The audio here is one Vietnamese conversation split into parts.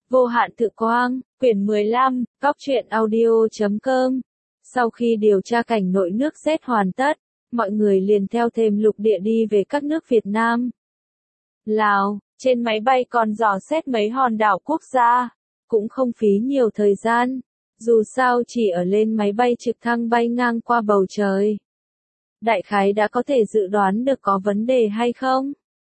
Vô hạn tự quang, quyển 15, góc truyện audio.com. Sau khi điều tra cảnh nội nước Z hoàn tất, mọi người liền theo thềm lục địa đi về các nước Việt Nam, Lào, trên máy bay còn dò xét mấy hòn đảo quốc gia, cũng không phí nhiều thời gian, dù sao chỉ ở lên máy bay trực thăng bay ngang qua bầu trời. Đại khái đã có thể dự đoán được có vấn đề hay không.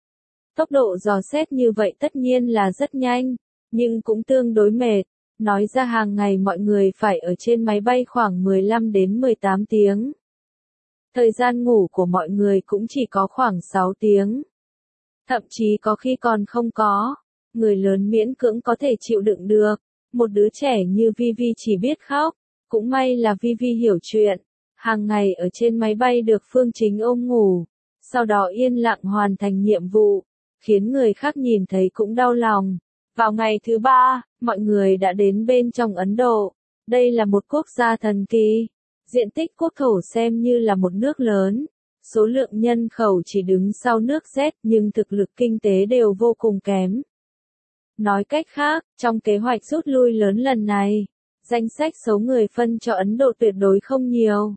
Tốc độ dò xét như vậy tất nhiên là rất nhanh, nhưng cũng tương đối mệt. Nói ra hàng ngày mọi người phải ở trên máy bay khoảng 15 đến 18 tiếng. Thời gian ngủ của mọi người cũng chỉ có khoảng 6 tiếng. Thậm chí có khi còn không có. Người lớn miễn cưỡng có thể chịu đựng được. Một đứa trẻ như Vivi chỉ biết khóc. Cũng may là Vivi hiểu chuyện. Hàng ngày ở trên máy bay được Phương Chính ôm ngủ. Sau đó yên lặng hoàn thành nhiệm vụ. Khiến người khác nhìn thấy cũng đau lòng. Vào ngày thứ 3, mọi người đã đến bên trong Ấn Độ. Đây là một quốc gia thần kỳ. Diện tích quốc thổ xem như là một nước lớn. Số lượng nhân khẩu chỉ đứng sau nước Z nhưng thực lực kinh tế đều vô cùng kém. Nói cách khác, trong kế hoạch rút lui lớn lần này, danh sách số người phân cho Ấn Độ tuyệt đối không nhiều.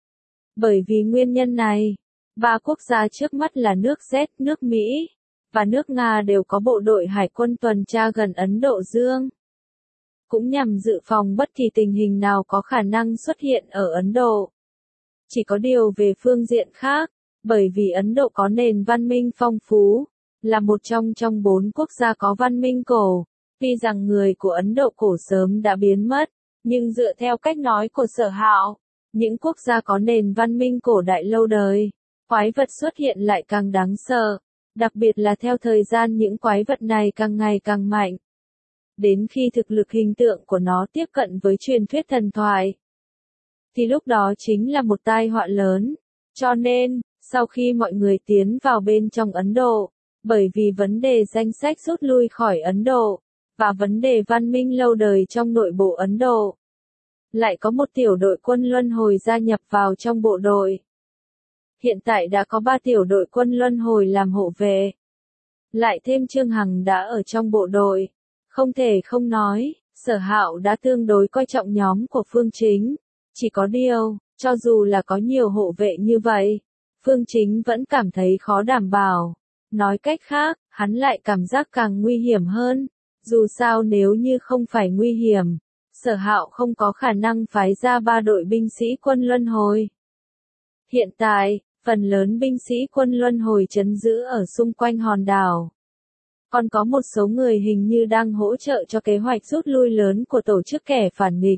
Bởi vì nguyên nhân này, 3 quốc gia trước mắt là nước Z, nước Mỹ và nước Nga đều có bộ đội hải quân tuần tra gần Ấn Độ Dương. Cũng nhằm dự phòng bất kỳ tình hình nào có khả năng xuất hiện ở Ấn Độ. Chỉ có điều về phương diện khác, bởi vì Ấn Độ có nền văn minh phong phú, là một trong 4 quốc gia có văn minh cổ, tuy rằng người của Ấn Độ cổ sớm đã biến mất, nhưng dựa theo cách nói của Sở Hạo, những quốc gia có nền văn minh cổ đại lâu đời, quái vật xuất hiện lại càng đáng sợ. Đặc biệt là theo thời gian những quái vật này càng ngày càng mạnh. Đến khi thực lực hình tượng của nó tiếp cận với truyền thuyết thần thoại, thì lúc đó chính là một tai họa lớn. Cho nên, sau khi mọi người tiến vào bên trong Ấn Độ, bởi vì vấn đề danh sách rút lui khỏi Ấn Độ, và vấn đề văn minh lâu đời trong nội bộ Ấn Độ, lại có một tiểu đội quân luân hồi gia nhập vào trong bộ đội. Hiện tại đã có 3 tiểu đội quân luân hồi làm hộ vệ. Lại thêm Trương Hằng đã ở trong bộ đội. Không thể không nói, Sở Hạo đã tương đối coi trọng nhóm của Phương Chính. Chỉ có điều, cho dù là có nhiều hộ vệ như vậy, Phương Chính vẫn cảm thấy khó đảm bảo. Nói cách khác, hắn lại cảm giác càng nguy hiểm hơn. Dù sao nếu như không phải nguy hiểm, Sở Hạo không có khả năng phái ra 3 đội binh sĩ quân luân hồi. Hiện tại, phần lớn binh sĩ quân luân hồi trấn giữ ở xung quanh hòn đảo. Còn có một số người hình như đang hỗ trợ cho kế hoạch rút lui lớn của tổ chức kẻ phản nghịch.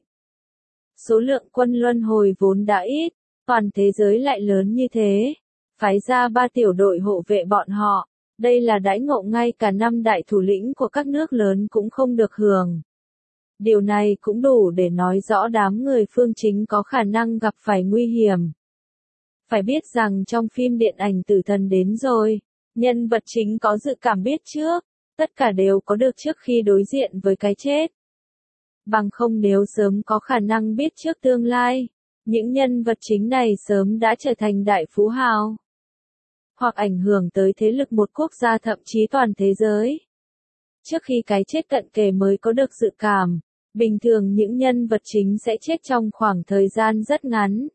Số lượng quân luân hồi vốn đã ít, toàn thế giới lại lớn như thế. Phái ra 3 tiểu đội hộ vệ bọn họ. Đây là đãi ngộ ngay cả 5 đại thủ lĩnh của các nước lớn cũng không được hưởng. Điều này cũng đủ để nói rõ đám người Phương Chính có khả năng gặp phải nguy hiểm. Phải biết rằng trong phim điện ảnh Tử Thần đến rồi, nhân vật chính có dự cảm biết trước, tất cả đều có được trước khi đối diện với cái chết. Bằng không nếu sớm có khả năng biết trước tương lai, những nhân vật chính này sớm đã trở thành đại phú hào. Hoặc ảnh hưởng tới thế lực một quốc gia thậm chí toàn thế giới. Trước khi cái chết cận kề mới có được dự cảm, bình thường những nhân vật chính sẽ chết trong khoảng thời gian rất ngắn.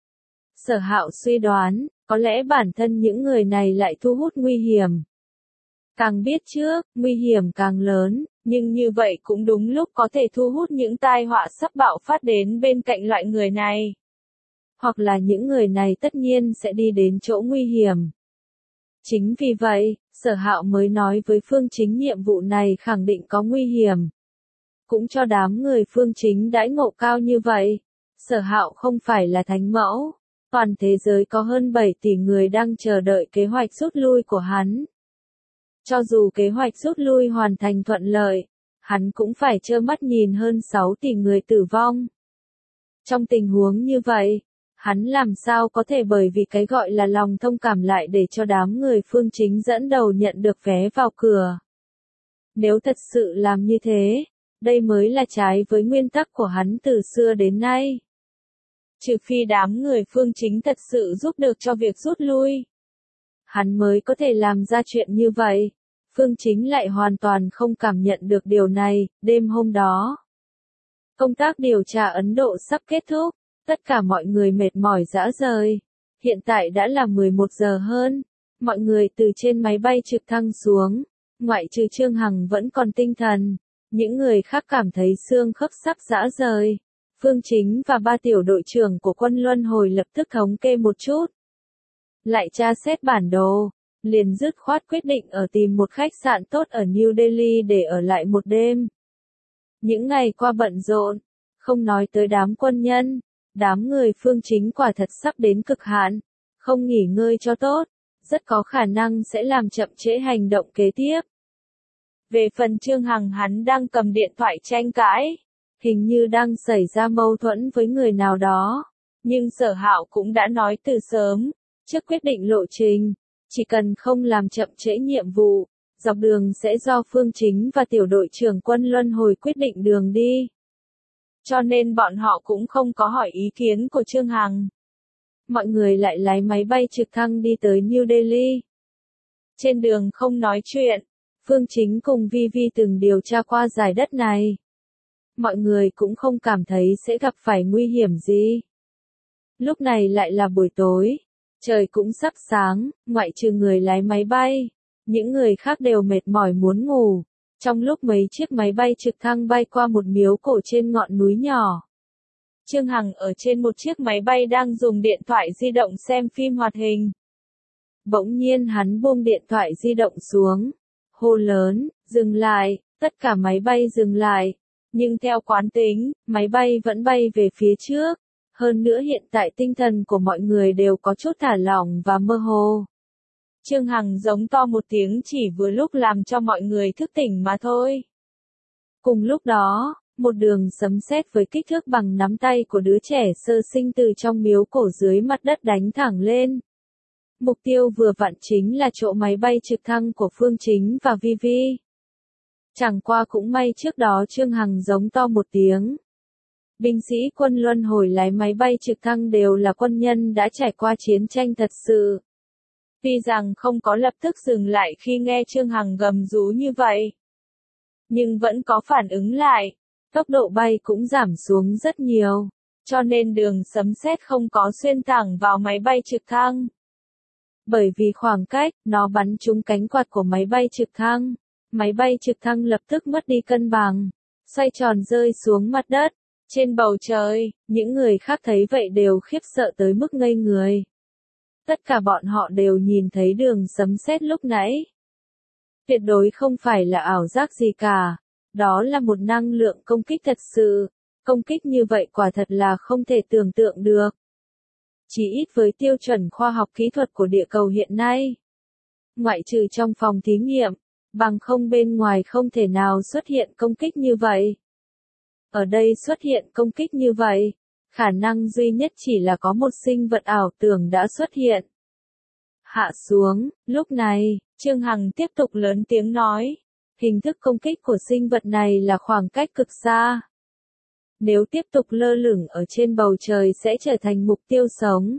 Sở Hạo suy đoán, có lẽ bản thân những người này lại thu hút nguy hiểm. Càng biết trước, nguy hiểm càng lớn, nhưng như vậy cũng đúng lúc có thể thu hút những tai họa sắp bạo phát đến bên cạnh loại người này. Hoặc là những người này tất nhiên sẽ đi đến chỗ nguy hiểm. Chính vì vậy, Sở Hạo mới nói với Phương Chính nhiệm vụ này khẳng định có nguy hiểm. Cũng cho đám người Phương Chính đãi ngộ cao như vậy. Sở Hạo không phải là thánh mẫu. Toàn thế giới có hơn 7 tỷ người đang chờ đợi kế hoạch rút lui của hắn. Cho dù kế hoạch rút lui hoàn thành thuận lợi, hắn cũng phải trơ mắt nhìn hơn 6 tỷ người tử vong. Trong tình huống như vậy, hắn làm sao có thể bởi vì cái gọi là lòng thông cảm lại để cho đám người Phương Chính dẫn đầu nhận được vé vào cửa. Nếu thật sự làm như thế, đây mới là trái với nguyên tắc của hắn từ xưa đến nay. Trừ phi đám người Phương Chính thật sự giúp được cho việc rút lui, hắn mới có thể làm ra chuyện như vậy. Phương Chính lại hoàn toàn không cảm nhận được điều này. Đêm hôm đó, công tác điều tra Ấn Độ sắp kết thúc, tất cả mọi người mệt mỏi rã rời. Hiện tại đã là 11 giờ hơn, mọi người từ trên máy bay trực thăng xuống, ngoại trừ Trương Hằng vẫn còn tinh thần, những người khác cảm thấy xương khớp sắp rã rời. Phương Chính và 3 tiểu đội trưởng của quân luân hồi lập tức thống kê một chút, lại tra xét bản đồ, liền dứt khoát quyết định ở tìm một khách sạn tốt ở New Delhi để ở lại một đêm. Những ngày qua bận rộn, không nói tới đám quân nhân, đám người Phương Chính quả thật sắp đến cực hạn, không nghỉ ngơi cho tốt, rất có khả năng sẽ làm chậm trễ hành động kế tiếp. Về phần Trương Hằng, hắn đang cầm điện thoại tranh cãi, hình như đang xảy ra mâu thuẫn với người nào đó, nhưng Sở Hạo cũng đã nói từ sớm, trước quyết định lộ trình, chỉ cần không làm chậm trễ nhiệm vụ, dọc đường sẽ do Phương Chính và tiểu đội trưởng quân luân hồi quyết định đường đi. Cho nên bọn họ cũng không có hỏi ý kiến của Trương Hằng. Mọi người lại lái máy bay trực thăng đi tới New Delhi. Trên đường không nói chuyện, Phương Chính cùng Vi Vi từng điều tra qua dải đất này. Mọi người cũng không cảm thấy sẽ gặp phải nguy hiểm gì. Lúc này lại là buổi tối, trời cũng sắp sáng, ngoại trừ người lái máy bay, những người khác đều mệt mỏi muốn ngủ. Trong lúc mấy chiếc máy bay trực thăng bay qua một miếu cổ trên ngọn núi nhỏ, Trương Hằng ở trên một chiếc máy bay đang dùng điện thoại di động xem phim hoạt hình. Bỗng nhiên hắn buông điện thoại di động xuống, hô lớn, dừng lại, tất cả máy bay dừng lại. Nhưng theo quán tính, máy bay vẫn bay về phía trước. Hơn nữa hiện tại tinh thần của mọi người đều có chút thả lỏng và mơ hồ. Trương Hằng giống to một tiếng chỉ vừa lúc làm cho mọi người thức tỉnh mà thôi. Cùng lúc đó, một đường sấm sét với kích thước bằng nắm tay của đứa trẻ sơ sinh từ trong miếu cổ dưới mặt đất đánh thẳng lên. Mục tiêu vừa vặn chính là chỗ máy bay trực thăng của Phương Chính và Vi Vi. Chẳng qua cũng may trước đó Trương Hằng giống to một tiếng. Binh sĩ quân luân hồi lái máy bay trực thăng đều là quân nhân đã trải qua chiến tranh thật sự. Tuy rằng không có lập tức dừng lại khi nghe Trương Hằng gầm rú như vậy, nhưng vẫn có phản ứng lại, tốc độ bay cũng giảm xuống rất nhiều, cho nên đường sấm sét không có xuyên thẳng vào máy bay trực thăng. Bởi vì khoảng cách, nó bắn trúng cánh quạt của máy bay trực thăng lập tức mất đi cân bằng, xoay tròn rơi xuống mặt đất. Trên bầu trời, những người khác thấy vậy đều khiếp sợ tới mức ngây người. Tất cả bọn họ đều nhìn thấy đường sấm sét lúc nãy. Tuyệt đối không phải là ảo giác gì cả. Đó là một năng lượng công kích thật sự. Công kích như vậy quả thật là không thể tưởng tượng được. Chỉ ít với tiêu chuẩn khoa học kỹ thuật của địa cầu hiện nay. Ngoại trừ trong phòng thí nghiệm, bằng không bên ngoài không thể nào xuất hiện công kích như vậy. Ở đây xuất hiện công kích như vậy, khả năng duy nhất chỉ là có một sinh vật ảo tưởng đã xuất hiện. Hạ xuống, lúc này, Trương Hằng tiếp tục lớn tiếng nói, hình thức công kích của sinh vật này là khoảng cách cực xa. Nếu tiếp tục lơ lửng ở trên bầu trời sẽ trở thành mục tiêu sống.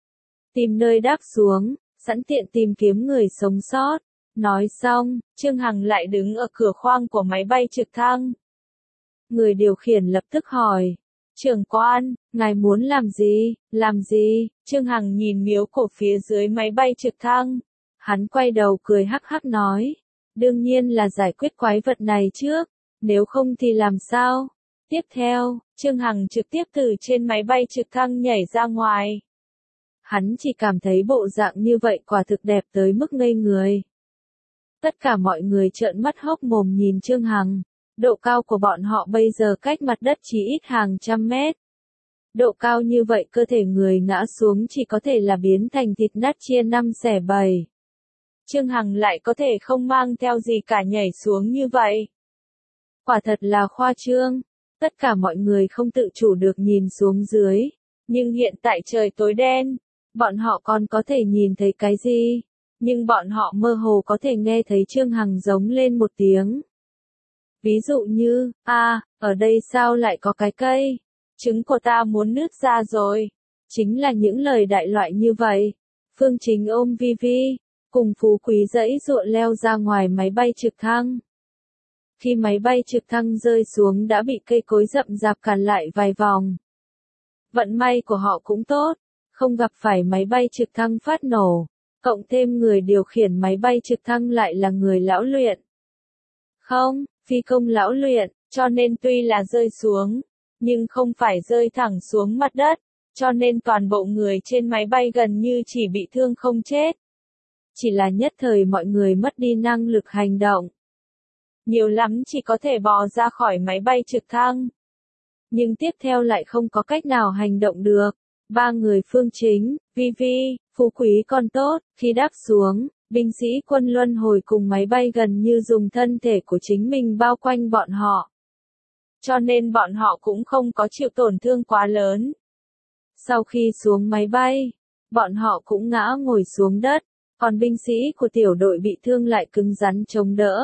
Tìm nơi đáp xuống, sẵn tiện tìm kiếm người sống sót. Nói xong, Trương Hằng lại đứng ở cửa khoang của máy bay trực thăng. Người điều khiển lập tức hỏi, trưởng quan, ngài muốn làm gì, Trương Hằng nhìn miếu cổ phía dưới máy bay trực thăng. Hắn quay đầu cười hắc hắc nói, đương nhiên là giải quyết quái vật này trước, nếu không thì làm sao? Tiếp theo, Trương Hằng trực tiếp từ trên máy bay trực thăng nhảy ra ngoài. Hắn chỉ cảm thấy bộ dạng như vậy quả thực đẹp tới mức ngây người. Tất cả mọi người trợn mắt hốc mồm nhìn Trương Hằng. Độ cao của bọn họ bây giờ cách mặt đất chỉ ít hàng trăm mét. Độ cao như vậy cơ thể người ngã xuống chỉ có thể là biến thành thịt nát chia 5 xẻ 7. Trương Hằng lại có thể không mang theo gì cả nhảy xuống như vậy. Quả thật là khoa trương. Tất cả mọi người không tự chủ được nhìn xuống dưới. Nhưng hiện tại trời tối đen. Bọn họ còn có thể nhìn thấy cái gì? Nhưng bọn họ mơ hồ có thể nghe thấy Trương Hằng giống lên một tiếng. Ví dụ như, ở đây sao lại có cái cây? Trứng của ta muốn nứt ra rồi. Chính là những lời đại loại như vậy. Phương Chính ôm Vi Vi, cùng phú quý giãy giụa leo ra ngoài máy bay trực thăng. Khi máy bay trực thăng rơi xuống đã bị cây cối rậm rạp cản lại vài vòng. Vận may của họ cũng tốt, không gặp phải máy bay trực thăng phát nổ, cộng thêm người điều khiển máy bay trực thăng lại là người lão luyện. Không, phi công lão luyện, cho nên tuy là rơi xuống, nhưng không phải rơi thẳng xuống mặt đất, cho nên toàn bộ người trên máy bay gần như chỉ bị thương không chết. Chỉ là nhất thời mọi người mất đi năng lực hành động. Nhiều lắm chỉ có thể bò ra khỏi máy bay trực thăng. Nhưng tiếp theo lại không có cách nào hành động được. Ba người Phương Chính, Vivi, Phú Quý còn tốt, khi đáp xuống, binh sĩ quân luân hồi cùng máy bay gần như dùng thân thể của chính mình bao quanh bọn họ. Cho nên bọn họ cũng không có chịu tổn thương quá lớn. Sau khi xuống máy bay, bọn họ cũng ngã ngồi xuống đất, còn binh sĩ của tiểu đội bị thương lại cứng rắn chống đỡ.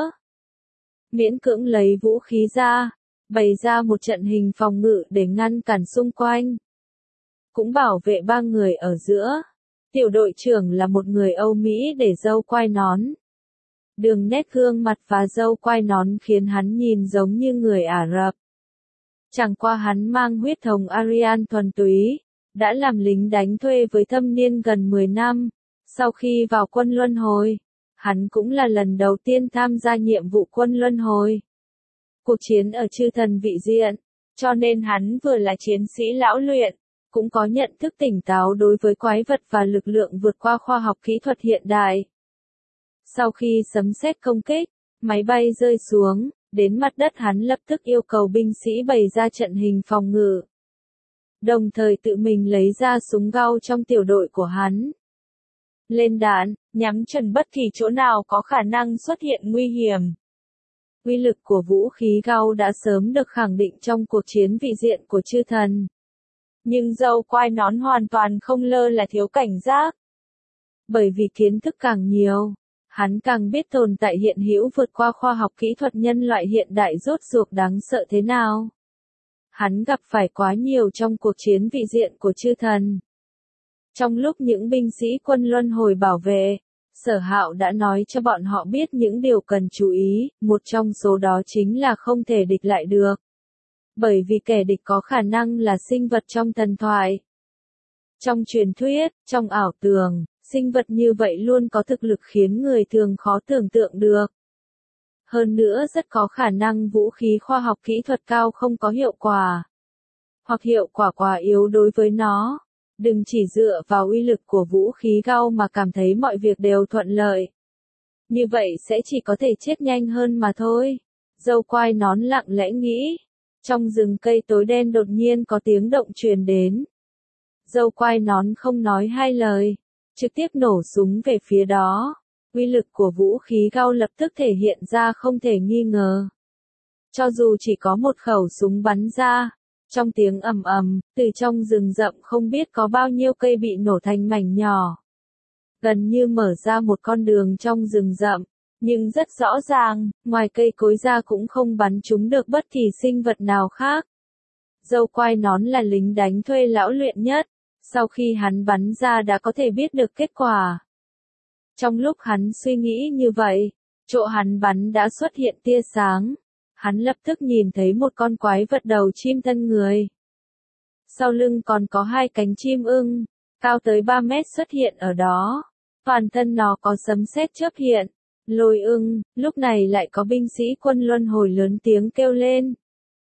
Miễn cưỡng lấy vũ khí ra, bày ra một trận hình phòng ngự để ngăn cản xung quanh. Cũng bảo vệ ba người ở giữa. Tiểu đội trưởng là một người Âu Mỹ để râu quai nón. Đường nét gương mặt và râu quai nón khiến hắn nhìn giống như người Ả Rập. Chẳng qua hắn mang huyết thống Aryan thuần túy, đã làm lính đánh thuê với thâm niên gần 10 năm. Sau khi vào quân luân hồi, hắn cũng là lần đầu tiên tham gia nhiệm vụ quân luân hồi. Cuộc chiến ở chư thần vị diện, cho nên hắn vừa là chiến sĩ lão luyện, cũng có nhận thức tỉnh táo đối với quái vật và lực lượng vượt qua khoa học kỹ thuật hiện đại. Sau khi sấm sét công kích, máy bay rơi xuống, đến mặt đất hắn lập tức yêu cầu binh sĩ bày ra trận hình phòng ngự. Đồng thời tự mình lấy ra súng gao trong tiểu đội của hắn. Lên đạn, nhắm chuẩn bất kỳ chỗ nào có khả năng xuất hiện nguy hiểm. Uy lực của vũ khí gao đã sớm được khẳng định trong cuộc chiến vị diện của chư thần. Nhưng râu quai nón hoàn toàn không lơ là thiếu cảnh giác. Bởi vì kiến thức càng nhiều, hắn càng biết tồn tại hiện hữu vượt qua khoa học kỹ thuật nhân loại hiện đại rốt cuộc đáng sợ thế nào. Hắn gặp phải quá nhiều trong cuộc chiến vị diện của chư thần. Trong lúc những binh sĩ quân luân hồi bảo vệ, Sở Hạo đã nói cho bọn họ biết những điều cần chú ý, một trong số đó chính là không thể địch lại được. Bởi vì kẻ địch có khả năng là sinh vật trong thần thoại. Trong truyền thuyết, trong ảo tưởng, sinh vật như vậy luôn có thực lực khiến người thường khó tưởng tượng được. Hơn nữa rất có khả năng vũ khí khoa học kỹ thuật cao không có hiệu quả. Hoặc hiệu quả quá yếu đối với nó. Đừng chỉ dựa vào uy lực của vũ khí gao mà cảm thấy mọi việc đều thuận lợi. Như vậy sẽ chỉ có thể chết nhanh hơn mà thôi. Râu quai nón lặng lẽ nghĩ. Trong rừng cây tối đen đột nhiên có tiếng động truyền đến. Râu quai nón không nói hai lời, trực tiếp nổ súng về phía đó. Uy lực của vũ khí gao lập tức thể hiện ra không thể nghi ngờ. Cho dù chỉ có một khẩu súng bắn ra, trong tiếng ầm ầm, từ trong rừng rậm không biết có bao nhiêu cây bị nổ thành mảnh nhỏ. Gần như mở ra một con đường trong rừng rậm, nhưng rất rõ ràng, ngoài cây cối ra cũng không bắn trúng được bất kỳ sinh vật nào khác. Râu quai nón là lính đánh thuê lão luyện nhất, sau khi hắn bắn ra đã có thể biết được kết quả. Trong lúc hắn suy nghĩ như vậy, chỗ hắn bắn đã xuất hiện tia sáng. Hắn lập tức nhìn thấy một con quái vật đầu chim thân người. Sau lưng còn có hai cánh chim ưng, cao tới 3 mét xuất hiện ở đó. Toàn thân nó có sấm sét chớp hiện. Lôi ưng, lúc này lại có binh sĩ quân luân hồi lớn tiếng kêu lên.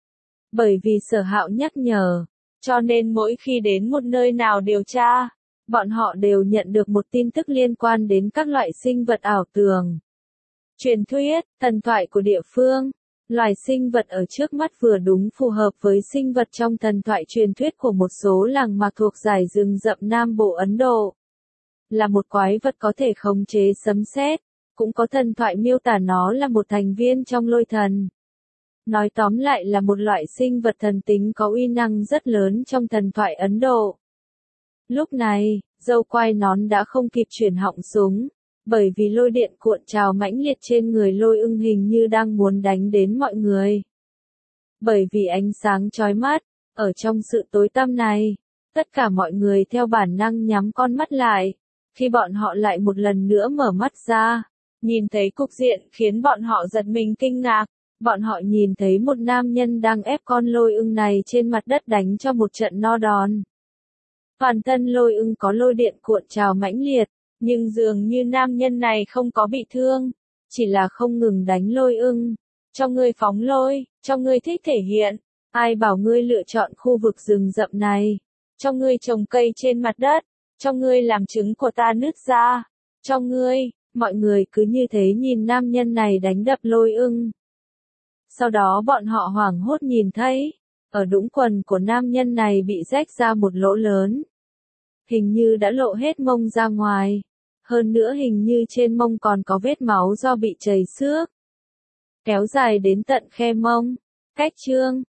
Bởi vì Sở Hạo nhắc nhở, cho nên mỗi khi đến một nơi nào điều tra, bọn họ đều nhận được một tin tức liên quan đến các loại sinh vật ảo tưởng. Truyền thuyết, thần thoại của địa phương. Loài sinh vật ở trước mắt vừa đúng phù hợp với sinh vật trong thần thoại truyền thuyết của một số làng mạc thuộc dải rừng rậm Nam Bộ Ấn Độ. Là một quái vật có thể khống chế sấm sét, cũng có thần thoại miêu tả nó là một thành viên trong lôi thần. Nói tóm lại là một loại sinh vật thần tính có uy năng rất lớn trong thần thoại Ấn Độ. Lúc này, râu quai nón đã không kịp chuyển họng súng. Bởi vì lôi điện cuộn trào mãnh liệt trên người lôi ưng hình như đang muốn đánh đến mọi người. Bởi vì ánh sáng chói mắt, ở trong sự tối tăm này, tất cả mọi người theo bản năng nhắm con mắt lại. Khi bọn họ lại một lần nữa mở mắt ra, nhìn thấy cục diện khiến bọn họ giật mình kinh ngạc. Bọn họ nhìn thấy một nam nhân đang ép con lôi ưng này trên mặt đất đánh cho một trận no đòn. Toàn thân lôi ưng có lôi điện cuộn trào mãnh liệt, nhưng dường như nam nhân này không có bị thương, chỉ là không ngừng đánh lôi ưng. Cho ngươi phóng lôi, cho ngươi thích thể hiện, ai bảo ngươi lựa chọn khu vực rừng rậm này, cho ngươi trồng cây trên mặt đất, cho ngươi làm trứng của ta nứt ra, cho ngươi, mọi người cứ như thế nhìn nam nhân này đánh đập lôi ưng. Sau đó bọn họ hoảng hốt nhìn thấy, ở đũng quần của nam nhân này bị rách ra một lỗ lớn. Hình như đã lộ hết mông ra ngoài. Hơn nữa hình như trên mông còn có vết máu do bị chảy xước. Kéo dài đến tận khe mông. Cách chương